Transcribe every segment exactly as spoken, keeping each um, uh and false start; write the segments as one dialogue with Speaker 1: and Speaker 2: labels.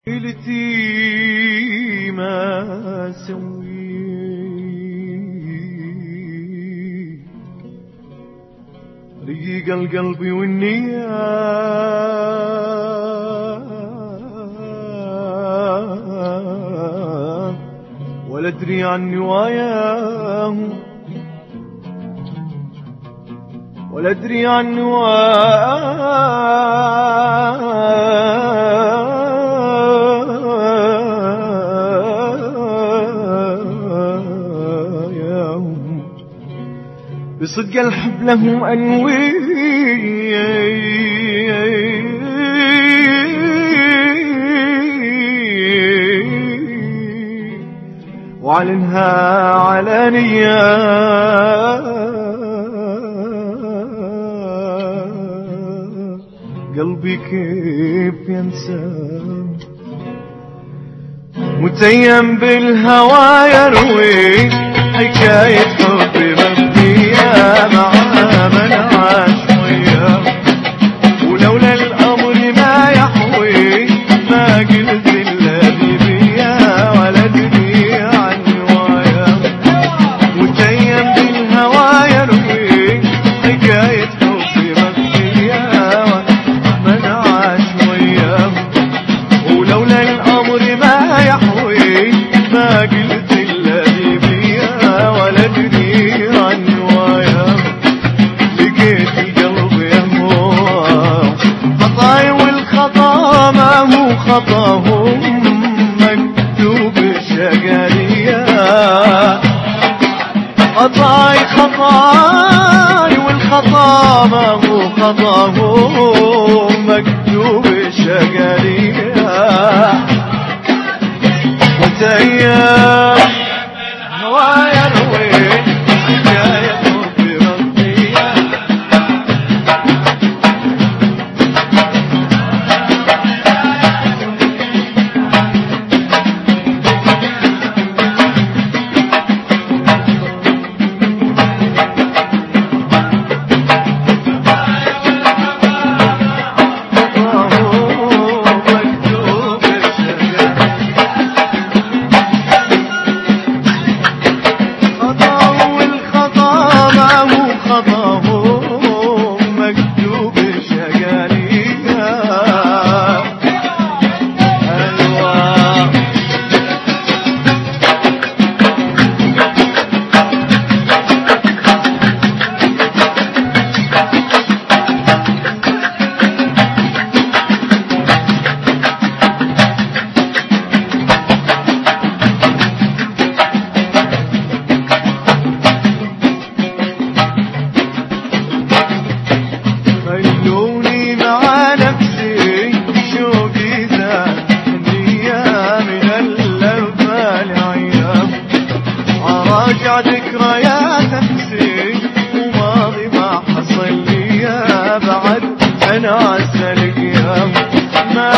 Speaker 1: ليلتي ما سوي رقيق القلب والنية ولا أدري عن نواياه ولا أدري عن نواياه بصدق الحب له أنوي وعلنها علانية قلبي كيف ينسى متيم بالهوى يروي حكاية حب مبنية مع من عاش وياه ولولا الأمر ما يحوي ما قلت الذي بيا ولا أدري عن نواياه متيم بالهوى يروي حكاية حب مبنية من عاش وياه ولولا الأمر ما يحوي ما قلت الذي بيا ولا أدري عن نواياه لقيت القلب يهوى خطاي والخطا ما هو خطاهم مكتوب الشقالية خطاي خطاي والخطا ما هو خطاهم مكتوب الشقالية متيم هوايا رويت حكاية حب ربية راجع ذكريات امسي وماضي ما حصل لي بعد انا عسى القيام ما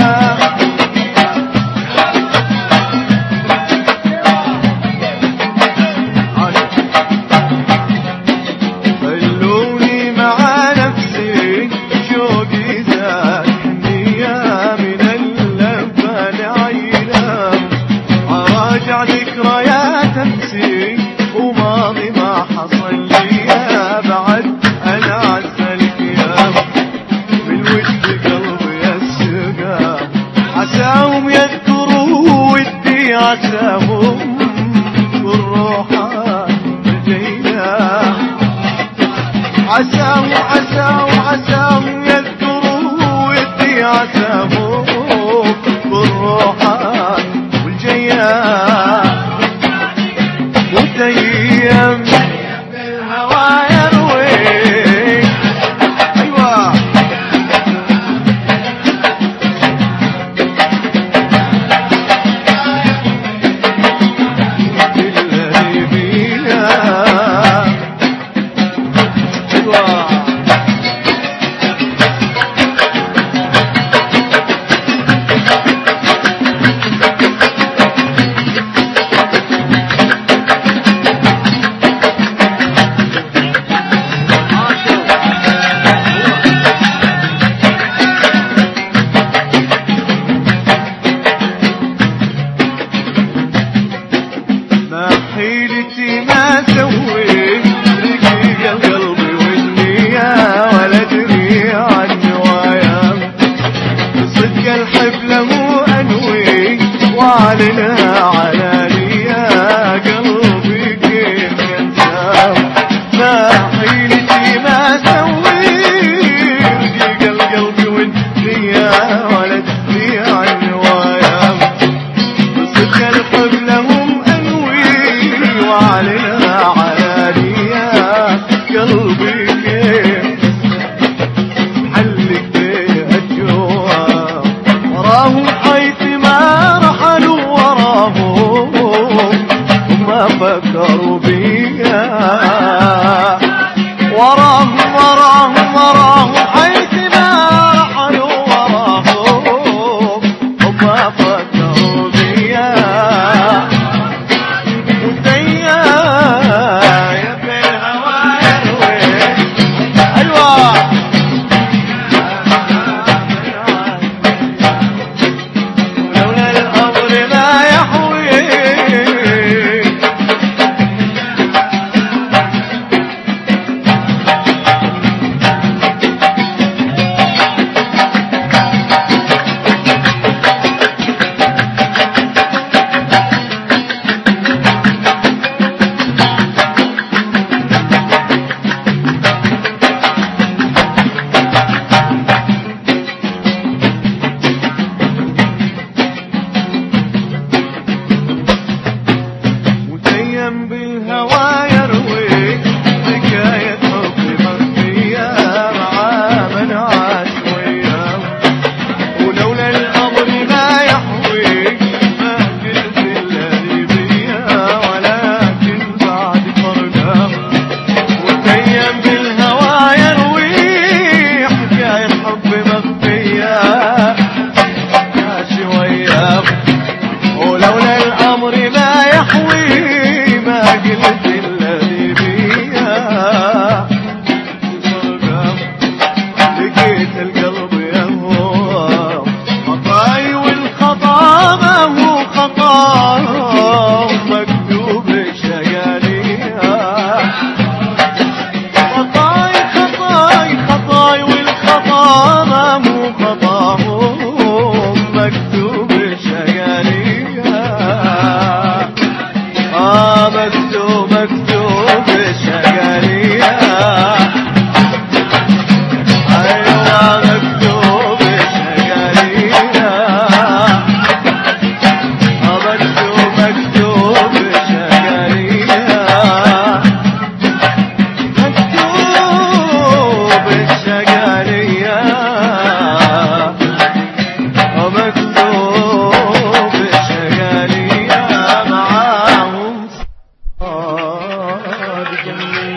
Speaker 1: خلوني مع نفسي شوقي زاد حنية من اللفة العيلام راجع ذكريات امسي وماضي ما حصل لي بعد انا عسى القيام بالود قلبي السقام عساهم يذكروا ودي عساهم والروحات الجيلة عساهم عساهم عساهم يذكروا ودي عساهم والروحات والجيلة متيم بالهوى يروي أيوة بالذي بينا أيوة مو انوي وعلنا على يا قلبي كيف انساه ما حيلتي ما سوي رقيق القلب وانت يا ولد في عنوايا بصدق الحب لهم انوي وعلنا على يا قلبي كيف حلك بيه الجوا وراهم حيث ما رحلوا وراهم وما فكروا بيا وراهم وراهم وراهم حيث ما رحلوا وراهم وما فكروا بيا وزيا يا في الهوى يروي ايوه ولولا الامر لا يحوي بالهوى يروي حكاية حب مخفية مع من عاش وياه ولولا الأمر ما يحوي ما قلت الذي بيا ولكن بعد فرقه وتيم بالهوى يروي حكاية حب مخفية عاش وياه ولولا الأمر ما يحوي قلت الذي بيها لقيت القلب يهوى خطاي والخطا ما هو خطا مكتوب شياليها خطاي خطاي خطاي والخطا ما هو خطا مكتوب شياليها آه مكتوب مكتوب شقالية أيوة مكتوب شقالية آه مكتوب مكتوب شقالية مكتوب شقالية آه مكتوب شقالية معاهم صادق